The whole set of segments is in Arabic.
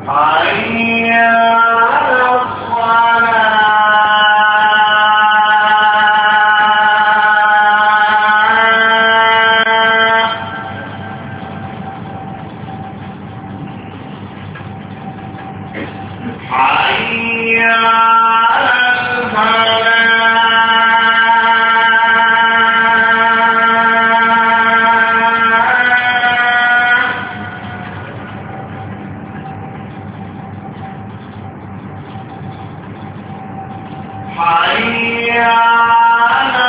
حي على الصلاة حي على الفلاح حي على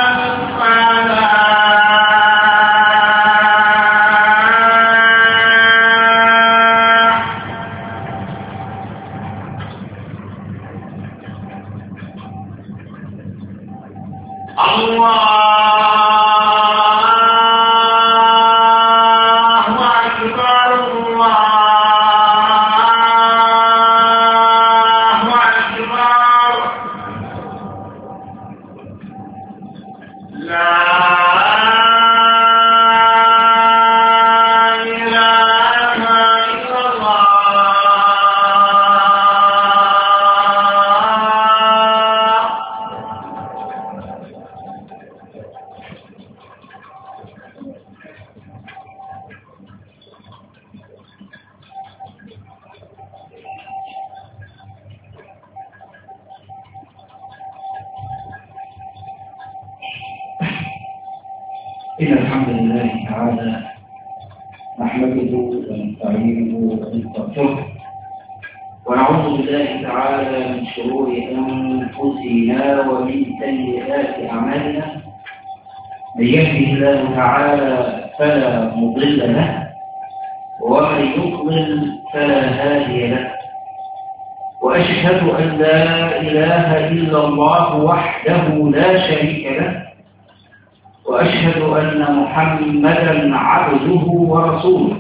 الفلاح الله أكبر الله أكبر لا إله إلا الله إن الحمد لله تعالى نحمده ونستعينه ونستغفره ونعوذ بالله تعالى من شرور أنفسنا ومن سيئات أعمالنا. من يهده الله تعالى فلا مضل له ومن يضلل فلا هادي له، وأشهد أن لا إله إلا الله وحده لا شريك له، وأشهد أن محمدا عبده ورسوله.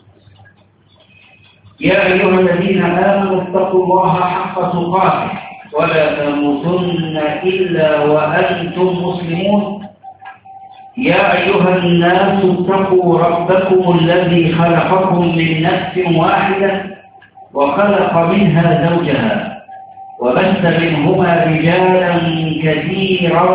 يا أيها الذين آمنوا اتقوا الله حق تقاته ولا تموتن إلا وأنتم مسلمون. يا أيها الناس اتقوا ربكم الذي خلقكم من نفس واحدة وخلق منها زوجها وبث منهما رجالا كثيرا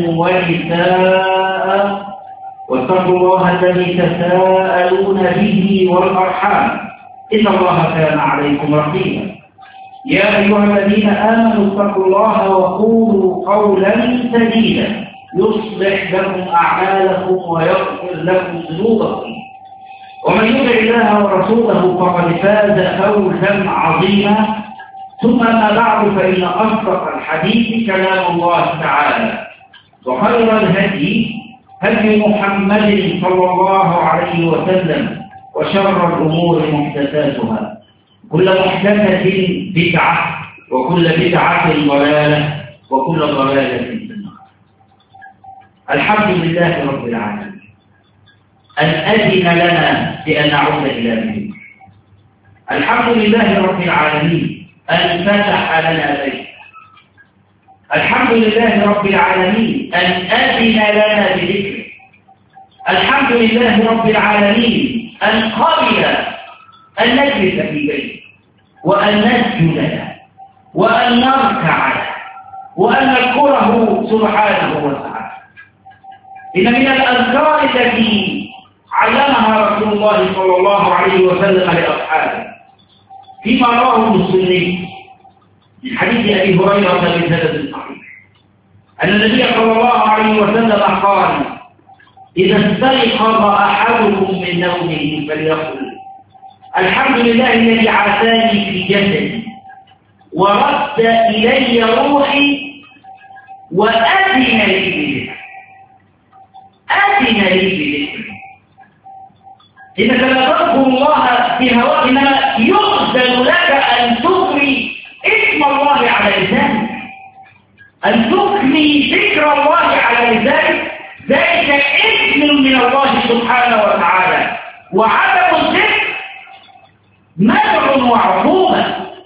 ونساء، واتقوا الله الذي تساءلون به والأرحام إن الله كان عليكم رقيبا. يا أيها الذين آمنوا اتقوا الله وقولوا قولا سديدا يصلح لكم أعمالكم ويغفر لكم ذنوبكم، ومن يطع الله ورسوله فقد فاز فوزا عظيما. ثم ما بعد، فإن أصدق الحديث كلام الله تعالى، وخير الهدي هدي محمد صلى الله عليه وسلم، وشر الأمور محدثاتها، كل محدثة بدعة، وكل بدعة ضلالة، وكل ضلالة في النار. الحمد لله رب العالمين أن أذن لنا بأن نعود إلى بيته. الحمد لله رب العالمين أن فتح لنا بيته. الحمد لله رب العالمين أن أذن لنا بذكره. الحمد لله رب العالمين أن قبل أن نجلس في بيته، وأن نسجد له، وأن نركع له، وأن نذكره سبحانه وتعالى. إن من الأذكار التي علمها رسول الله صلى الله عليه وسلم لأصحابه فيما رواه السني من حديث أبي هريرة بسند صحيح أن النبي صلى الله عليه وسلم قال: إذا استيقظ أحدكم من نومه فليقل: الحمد لله الذي عافاني في جسدي ورد إلي روحي وأذن لي بذكره. أذن لي بذكره. إنك لا تذكر الله بهواك، إنما يؤذن لك أن تكري اسم الله على لسانك، أن تكري ذكر الله على لسانك. ذلك اسم من الله سبحانه وتعالى، وعدم الذكر منع وعقوبة.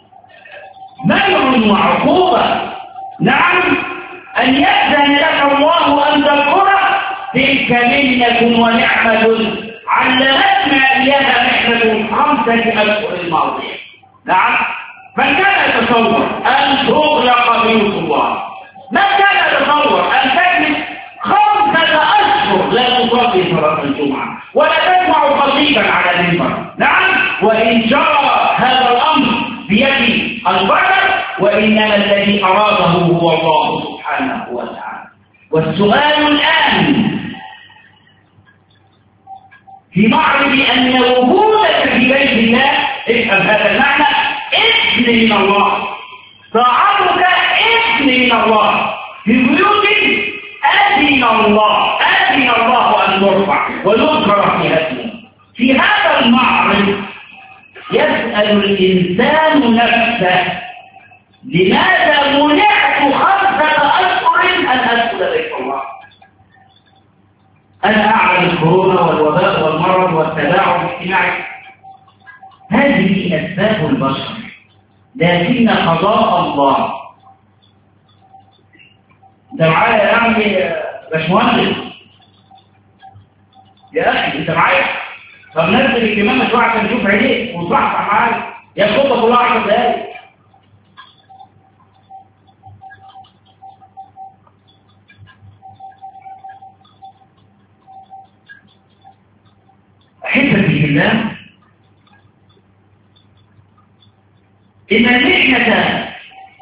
منع وعقوبة. نعم، أن يأذن لك الله أن تذكره تلك منة ونعمة علمتنا إياها نحن 5 أشهر الماضية. نعم. من كان يتصور أن تغلق بيوت الله، من كان يتصور أن تجلس 5 أشهر لا تصلي صلاة الجمعة ولا تسمع خطيبا على المنبر؟ نعم. وإن جرى هذا الأمر بيد البشر، وإنما الذي أراده هو الله سبحانه وتعالى. والسؤال الآن في معرض أن وجودك في بيت الله، افهم هذا المعنى، إذن من الله، طاعتك إذن من الله. في بيوت أذن الله أن ترفع ويذكر فيها اسمه. في هذا المعرض يسأل الإنسان نفسه: لماذا منعت 5 أشهر أن أدخل بيت الله؟ أنا أعلم الكورونا والوباء والمرض والتباعد الاجتماعي، هذه أسباب البشر، لكن قضاء الله. أنت معايا يا عمي باشمهندس؟ يا أخي أنت معايا؟ طب نزل الكمامة شوية عشان نشوف عينيك وصحصح معايا، يا الخطة كلها 10 دقايق. أحبتي بالله، إن المحنة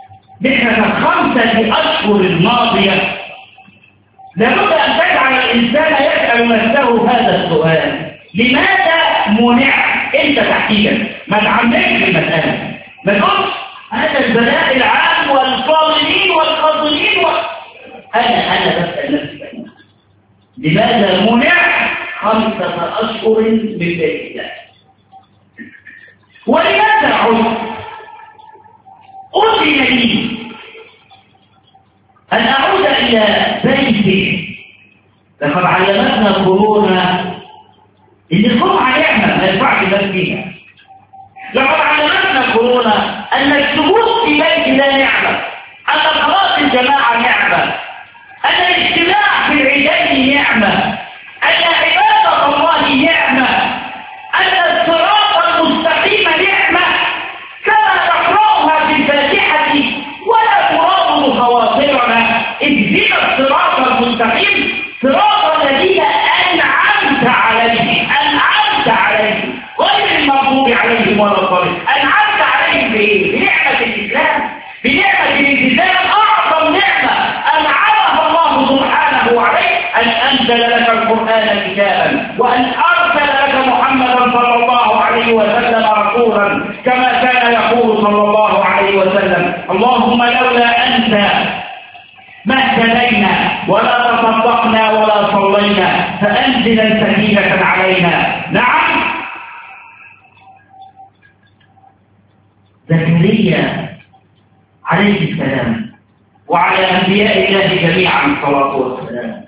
5 أشهر الماضية لابد أن تجعل الإنسان يسأل نفسه هذا السؤال: لماذا منع؟ أنت تحديدا ما تعملش المسألة، ما تقولش هذا البلاء العام والفاضلين والخاطئين أنا بسأل نفسي لماذا منع 5 أشهر من بيت الله؟ ولماذا أذن لي أن أعود إلى بيتي؟ لقد علمتنا كورونا إن الجمعة نعمة ما ينفعش الناس فيها. لقد علمتنا كورونا أن السجود في بيت الله نعمة، أن صلاة الجماعة نعمة، أن الاجتماع في العيدين نعمة، أن عبادة الله نعمة، أن الصراط المستقيم نعمة كما تقرأها في الفاتحة ولا تراود خواطرنا. اهدنا الصراط المستقيم صراط الذين أنعمت عليهم غير المغضوب عليهم ولا الضالين. أنعمت عليهم بإيه؟ بنعمة الإسلام، بنعمة الالتزام، أعظم نعمة أنعمها الله سبحانه عليك أن أنزل لك القرآن كتابا، وأن أرسل لك محمدا صلى الله عليه وسلم رسولا كما كان يقول صلى الله عليه وسلم: اللهم لولا أنت ما اهتدينا ولا تصدقنا ولا صلينا، فأنزل سكينة علينا. نعم. زكريا عليه السلام وعلى أنبياء الله جميعا الصلاة والسلام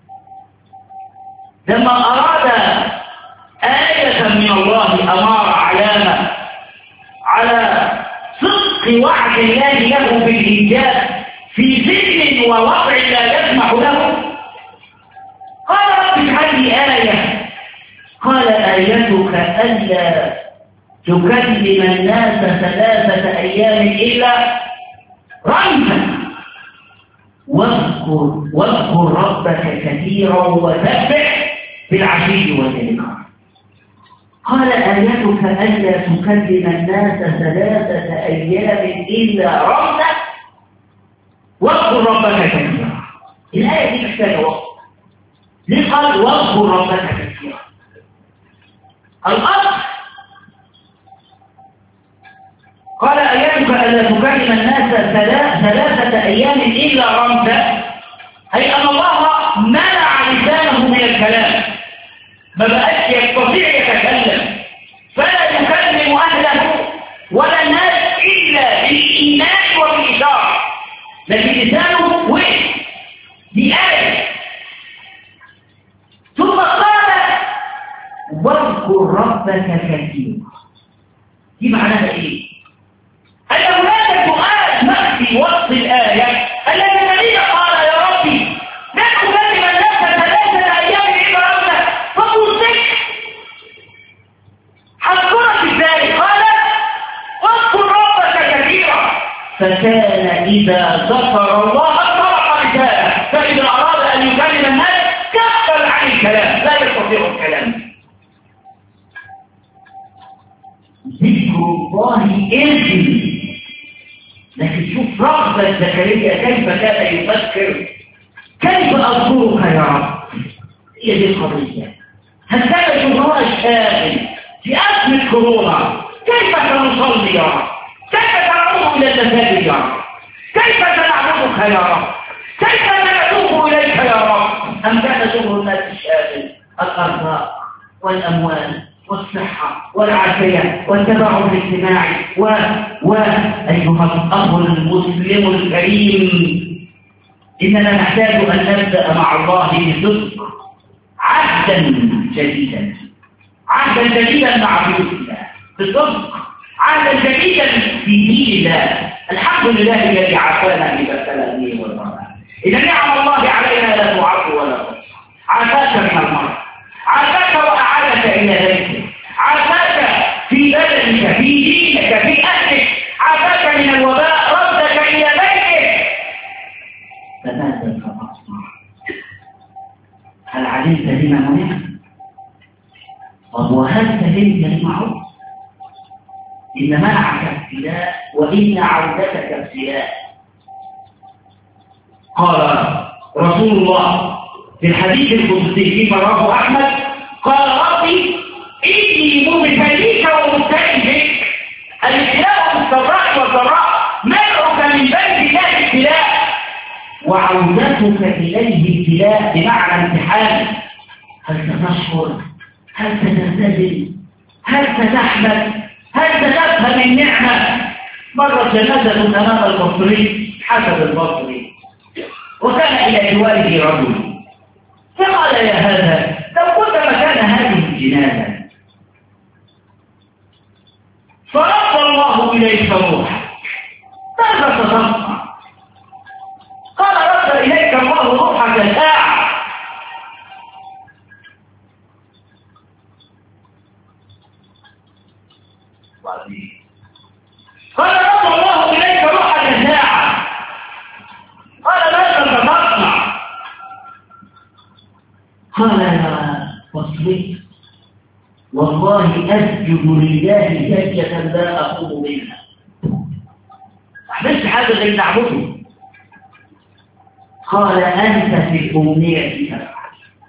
لما أراد آية من الله، أمار علامة على صدق وعد الله له بالإنجاز في سن ووضع لا يسمح له، قال: رب اجعل لي آية. قال: آيتك ألا تكلم الناس 3 أيام إلا رمزا، واذكر ربك كثيرا وسبح بالعشي والإبكار. قال: آيتك ألا تكلم الناس 3 أيام إلا رمزا واذكر ربك كثيرا. الآية دي محتاجة وقت. ليه قال واذكر ربك كثيرا؟ الأصل قال: آياتك ألا تكلم الناس 3 أيام إلا رمزا، أي أن الله منع لسانه من الكلام، ما بقاش يستطيع يتكلم، فلا يكلم أهله ولا الناس إلا بالإيمان والإشارة، لكن لسانه وقف. دي آية. ثم قال: واذكر ربك كثيرا. دي معناها إيه؟ أن هناك سؤال مخفي وسط الآية، أن النبي قال: يا ربي لا تكلم الناس 3 أيام إلا رمزا، فتصدق. هذكرك إزاي؟ قال: فكان إذا ذكر الله طرق لسانه، فإذا أراد أن يكلم الناس كفل عن الكلام، لا يستطيع الكلام. ذكر الله إذن. لكن شوف رغبة زكريا كيف كان يفكر، كيف أذكرك يا رب؟ هي دي القضية. هل كان شغلنا الشاغل في أزمة كورونا؟ كيف سنصلي يا رب؟ كيف سنعود إلى المساجد يا رب؟ كيف سنعبدك يا رب؟ كيف سنتوب إليك يا رب؟ أم كان شغل الناس الشاغل الأرزاق والأموال والصحة والعافية والتباعد الاجتماعي أيها الأخ المسلم الكريم، إننا نحتاج أن نبدأ مع الله بصدق عهدا جديدا، عهدا جديدا مع الله بصدق، عهدا جديدا في دين الله. الحمد لله الذي عافانا ببلاء به والبلاء. إذا نعم الله علينا لا تعد ولا تحصى. عافاك من المرض، عافاك وأعادك إلى بيتك، عافاك في بدنك، في دينك، في أهلك، عافاك من الوباء، ردك إلى بيتك. فماذا ستصنع؟ هل علمت لما منع؟ طب وهل فهمت المعروف؟ إن منعك ابتلاء وإن عودتك ابتلاء. قال رسول الله في الحديث القدسي فيما رواه أحمد، قال ربي إني مبتليك ومبتلي بك. الابتلاء في السراء والضراء، منعك من بيت الله ابتلاء، وعودتك إليه ابتلاء بمعنى امتحان. هل ستشكر؟ هل ستبتسم؟ هل ستحمد؟ هل ستفهم النعمة؟ مرت جنازة أمام البصري حسب البصري، وكان إلى جواره رجل، فقال يا هذا لو كنت مكان هذه الجنازة فرد الله إليك روحك ماذا ستصنع؟ قال رد إليك الله روحك ساعة. قال رد الله إليك روحك ساعة. قال ماذا ستصنع؟ قال يا بصري والله أسجد لله سجدة لا أقوم منها. أحبست حاجة غير نعبده. قال أنت في الأمنية تفعل،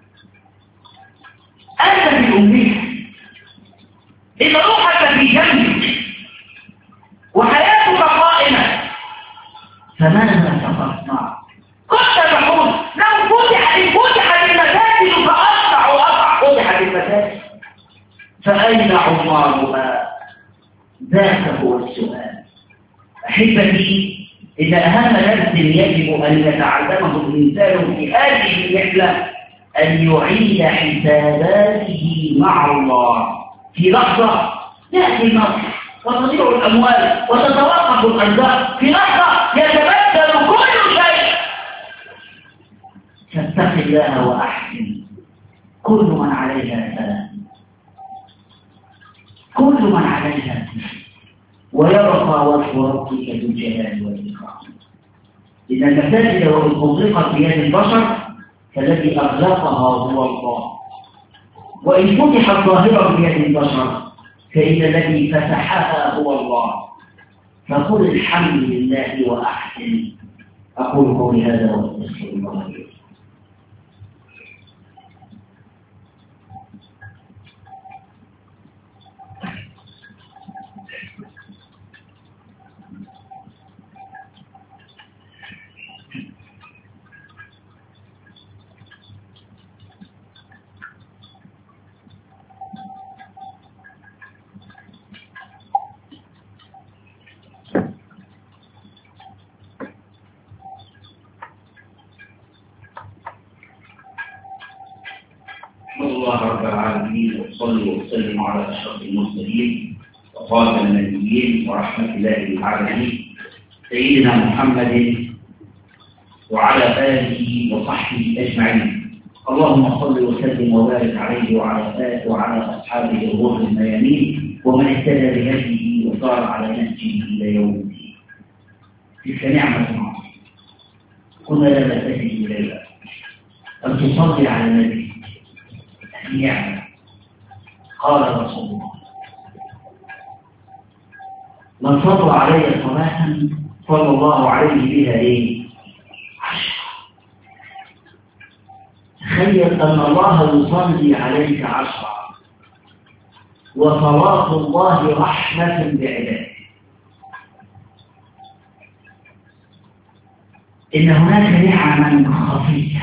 أنت في الأمنية، إن روحك في جنبك وحياتك قائمة، فماذا ستصنع؟ كنت تقول لو فتحت المساجد فأقطع وأقطع. فتحت المساجد فأين عمارها؟ ذاك هو السؤال. أحبتي، إن أهم درس يجب أن يتعلمه الإنسان في هذه الرحلة أن يعيد حساباته مع الله. في لحظة يأتي الموت وتضيع الأموال وتتوقف الأرزاق، في لحظة يتبدل كل شيء. فاتق الله وأحسن. كل من عليها فان، كل من عليها فان، ويبقى وجه ربك ذو الجلال والإكرام. إن المساجد وإن أغلقت بيد البشر فالذي أغلقها هو الله، وإن فتحت ظاهرة بيد البشر فإن الذي فتحها هو الله. فقل الحمد لله وأحسن. أقول قولي هذا وأستغفر الله لي. الله رب العالمين، وصلي وسلم على أشرف المرسلين وخاتم النبيين ورحمة الله للعالمين سيدنا محمد وعلى آله وصحبه أجمعين. اللهم صل وسلم وبارك عليه وعلى آله وعلى أصحابه الغر الميامين ومن اهتدى بهديه وصار على نهجه إلى يوم الدين. تلك نعمة عظيمة كنا لا نلتفت إليها أن تصلي على النبي نعمة. قال رسول الله من صلى علي صلاة صلى الله عليه بها 10. تخيل أن الله يصلي عليك 10 وصلاة الله رحمة بعباده. إن هناك نعما خفية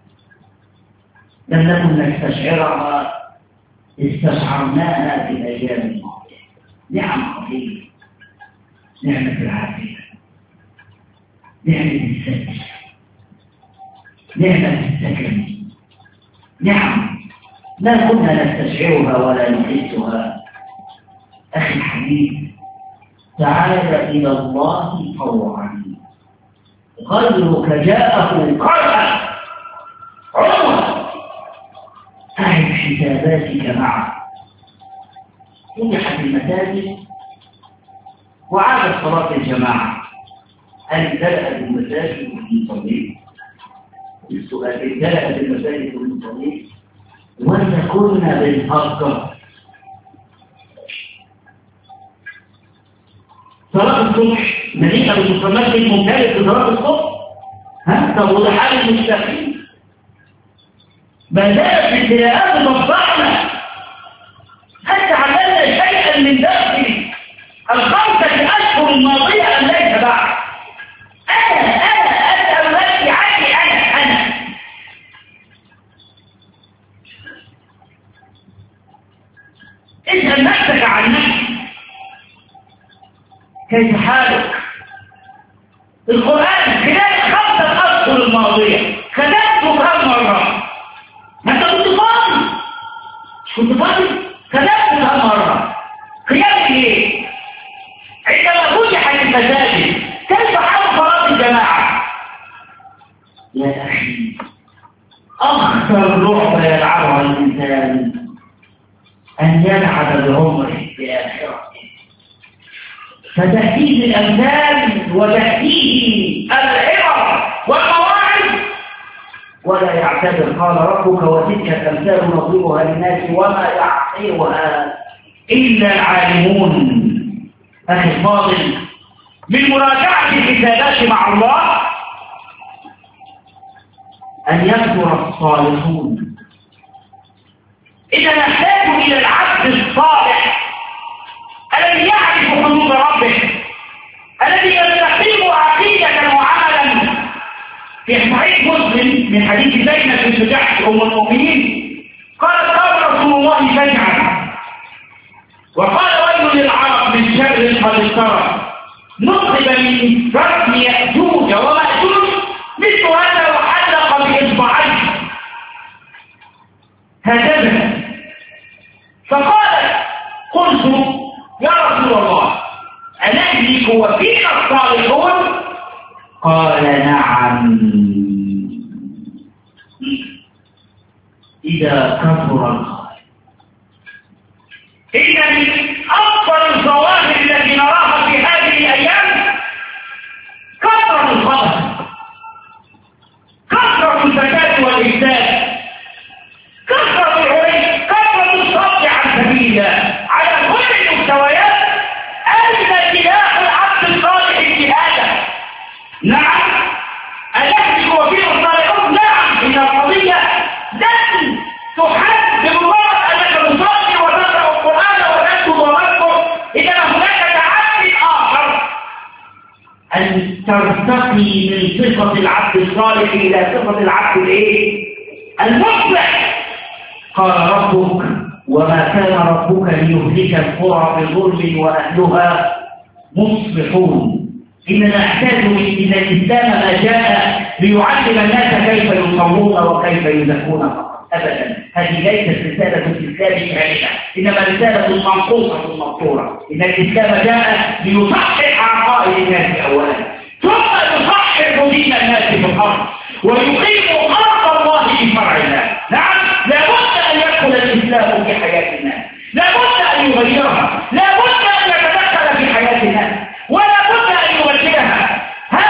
لم نكن نستشعرها استشعرناها في الأيام الماضية. نعم خفية، نعمة العافية، نعمة الستر، نعمة السكن، نعم لا كنا نستشعرها ولا نحسها. أخي الحبيب تعال إلى الله طوعا، غيرك جاءه قرأ عمر أعد حساباتك معه. فتحت المساجد وعادت صلاة الجماعة. هل امتلأت المساجد والمصلين؟ السؤال امتلأت المساجد والمصلين ولا كنا بنفكر؟ صلاة الصبح مليئة بالمصلات الممتلئة في صلاة الصبح. طب وده حال المستقيم؟ ما زالت الابتلاءات تفضحنا. هل تعلمنا شيئا من داخل ال5 أشهر الماضية أم ليس بعد؟ أنا أسأل نفسي عني أنا اسأل نفسك عن نفسك. كيف حالك؟ القرآن خلال 5 أشهر الماضية كتبته كم مرة؟ ما أنت كنت فاضي؟ مش كنت فاضي؟ كتبته كم مرة؟ قيام إيه؟ عندما فتحت المساجد كيف حال صلاة الجماعة؟ يا أخي أخطر لعبة يلعبها الإنسان أن يلعب بعمره بآخرته، فتأتيه الأمثال وتأتيه العبر والمواعظ ولا يعتبر. قال ربك وتلك الأمثال نضربها للناس وما يعقلها إلا العالمون. أخي الفاضل، من مراجعة الحسابات مع الله أن يكثر الصالحون. إذا نحتاج إلى العبد الصالح الذي يعرف حدود ربه، الذي يستقيم عقيدة وعملا. في صحيح مسلم من حديث زينب بنت جحش أم المؤمنين قالت قال رسول الله شجعا وقال ويل للعرب من شر قد اقترب نصب من رسم يأجوج ومأجوج مثل هذا وحلق بإصبعيه هكذا. فقالت قلت يا رسول الله أنهلك وفينا الصالحون؟ قال نعم إذا كثر الخير. إن من أكبر الظواهر التي نراها في هذه الأيام كثرة الخطأ، كثرة الزكاة والإحسان، كثرة العلم، كثرة الصد عن سبيل الله على كل المستويات. أين سلاح العبد الصالح الجهاد؟ نعم أنهلك وفينا الصالحون. نعم إن القضية لن تحد بمجرد أنك تصلي وتقرأ القرآن وتكتب وتذكر. إذا هناك تعامل آخر أن ترتقي من صفة العبد الصالح إلى صفة العبد المصلح. قال ربك وما كان ربك ليهلك القرى بظلم وأهلها مصلحون. إننا نحتاج إلى الإسلام ما جاء ليعلم الناس كيف يصلون وكيف يزكون فقط. أبدا، هذه ليست رسالة الإسلام كاملة، إنما رسالة منقوصة مقطورة. إن الإسلام جاء ليصحح عقائد الناس أولا، ثم يصحح دين الناس في الأرض ويقيم أرض الله بشرع الله. نعم، لابد أن يدخل الإسلام في حياة الناس، لابد أن يغيرها، لابد أن يتدخل في حياة الناس، ولا بد أن يوجهها.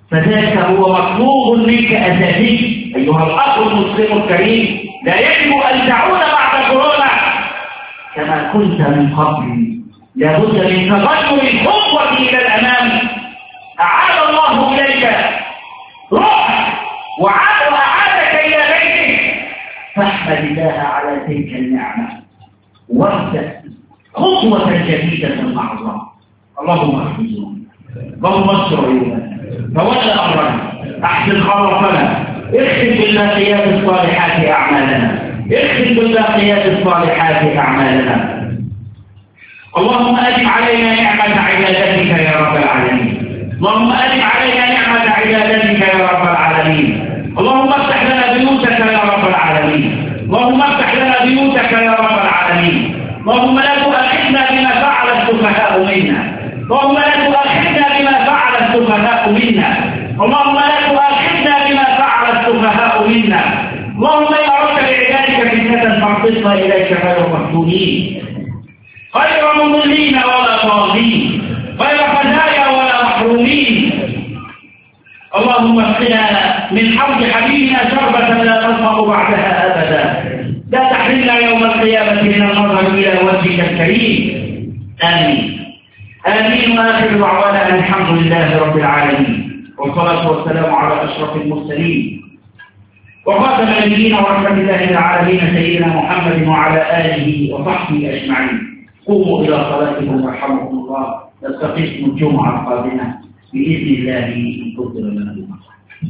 فذلك هو مطلوب منك أساسي أيها الأخ المسلم الكريم. لا يجب أن تعود بعد كورونا كما كنت من قبل، لابد من تغير الخطوة إلى الأمام. أعاد الله إليك روح وأعادك إلى بيتك، فاحمد الله على تلك النعمة وابدأ خطوة جديدة مع الله. اللهم احفظنا، اللهم استر عيوبنا، تولى أمرنا، أحسن خلقنا، اختم بالباقيات الصالحات أعمالنا، اختم بالباقيات الصالحات أعمالنا. اللهم أدم علينا نعمة عبادتك يا رب العالمين، اللهم أدم علينا نعمة عبادتك يا رب العالمين. اللهم افتح لنا بيوتك يا رب العالمين، اللهم افتح لنا بيوتك يا رب العالمين. اللهم لا تؤاخذنا بما فعل السفهاء منا، اللهم لا تؤاخذنا بما فعل السفهاء منا، اللهم لا تؤاخذنا بما فعل السفهاء منا. اللهم يا رب لعبادك فتنة فاقبضنا إليك غير مفتونين، غير مضلين ولا ضالين، غير خزايا ولا محرومين. اللهم اسقنا من حوض حبيبنا شربة لا نظمأ بعدها أبدا، لا تحرمنا يوم القيامة من النظر إلى وجهك الكريم. آمين آمين. وآخر دعوانا أن الحمد لله رب العالمين، والصلاة والسلام على أشرف المرسلين وخاتم النبيين ورحمة الله للعالمين سيدنا محمد وعلى آله وصحبه أجمعين. قوموا إلى صلاتكم رحمكم الله، نستقيم الجمعة القادمة بإذن الله إن قدر لنا المقام.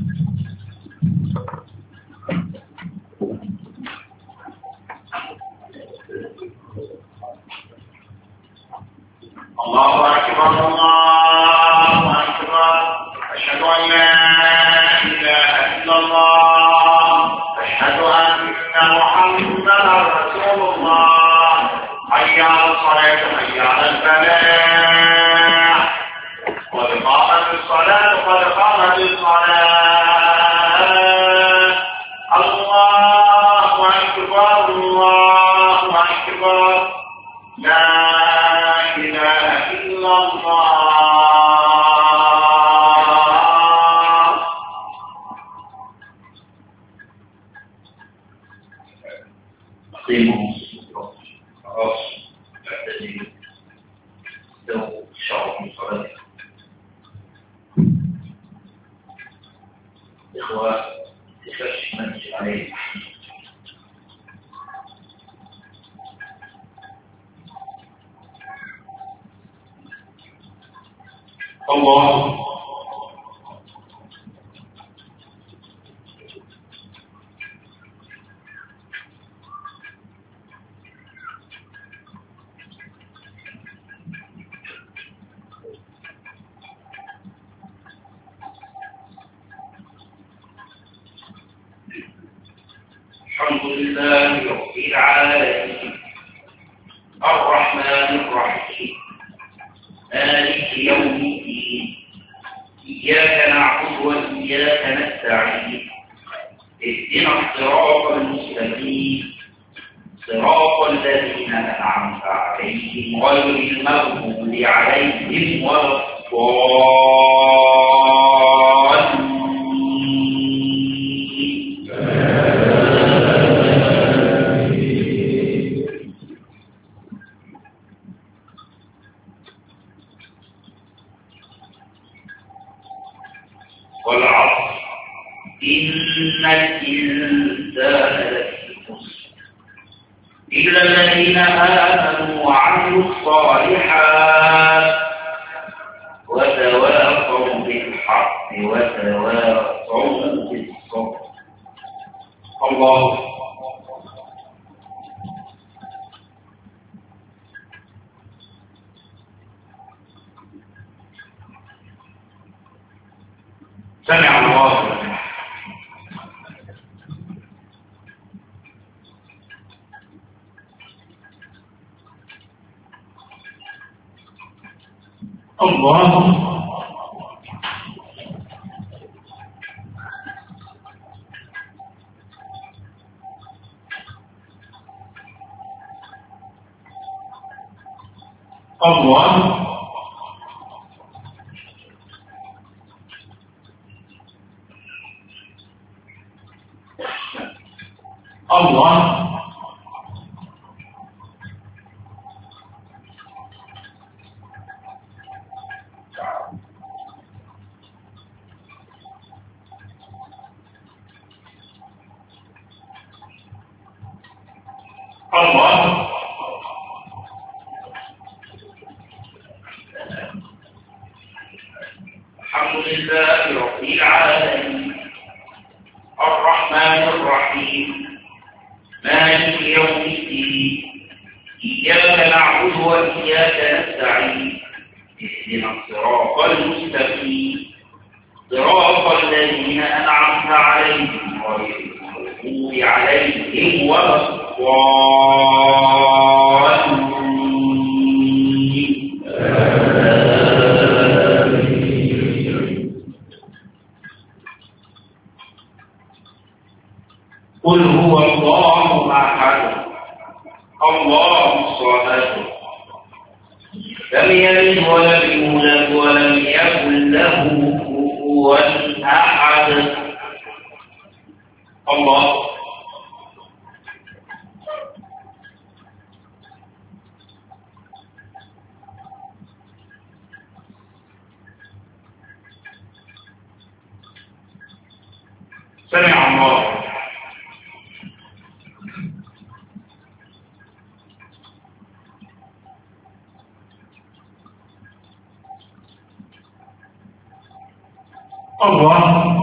الله أكبر الله أكبر، أشهد أن لا إله إلا الله، أشهد أن محمدا رسول الله. حي على الصلاة حي على الفلاح، قد قامت الصلاة قد قامت الصلاة. الله أكبر الله أكبر، لا إله إلا الله. أقيموا خلاص اعتدلوا استووا شعروا من صلاتكم. إخوة تفرش منزل عليه الله الحمد لله رب العالمين الرحمن الرحيم مالك يوم الدين إياك نعبد وإياك نستعين اهدنا الصراط المستقيم صراط الذين أنعمت عليهم غير المغضوب عليهم ولا والعصر إن الإنسان لفي خسر إلا الذين آمنوا وعملوا الصالحات وتواصوا بالحق وتواصوا بالصبر. الله سمع الله لمن الله الله الله الله الحمد لله رب العالمين الرحمن الرحيم مالك يوم الدين إياك نعبد وإياك نستعين اهدنا الصراط المستقيم صراط الذين أنعمت عليهم غير المغضوب عليهم ولا الضالين. قل هو الله أحد الله الصمد لم يلد ولم يولد ولم يكن له كفوا أحد. الله سمع الله الله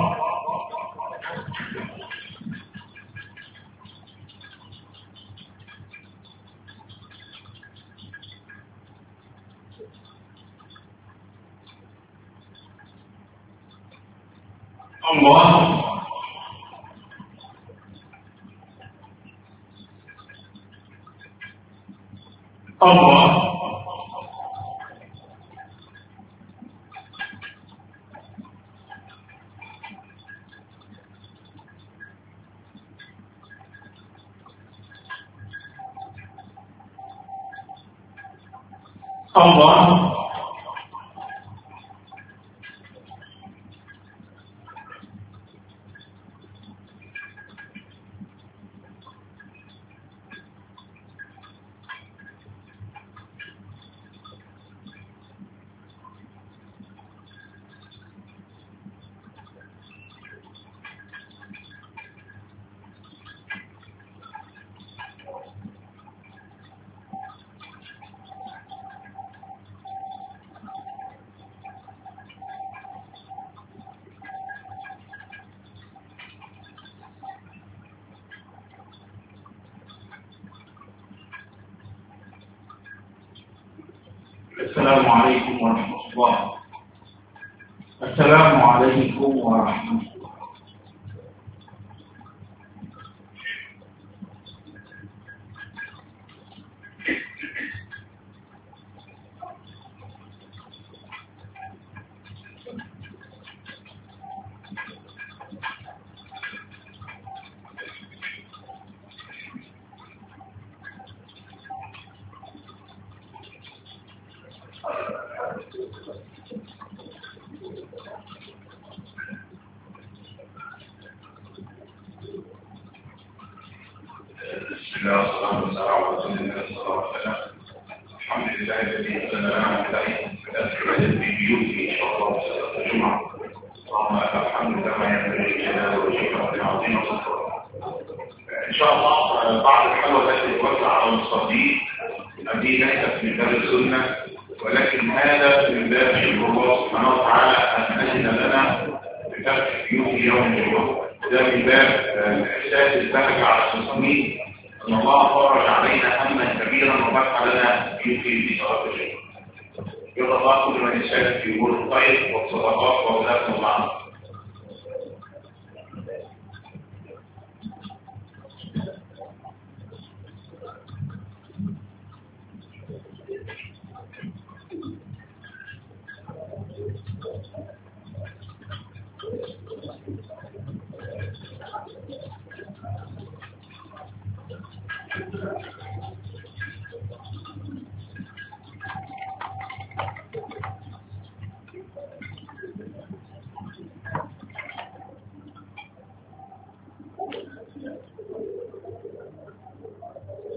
الله الله الله السلام عليكم ورحمة الله. السلام عليكم ورحمة الله. الحمد لله الذي أنزلنا عليه الآية في بيوته إن شاء الله صلاة الجمعة. اللهم لك الحمد كما ينبغي لجلاله وجهك عظيم سلطانك. إن شاء الله بعد الحلوة التي توزع على المصلين هذه ليست من باب السنة، ولكن هذا من باب شكر الله سبحانه وتعالى أن أذن لنا بفتح بيوت يوم الجمعة. ده من باب إحساس البهجة على المسلمين أن الله فرج علينا هما كبيرا وفتح لنا في صلاة الجمعة. يرضى الله كل من يشارك في أمور الخير والصدقات وأولاد الله.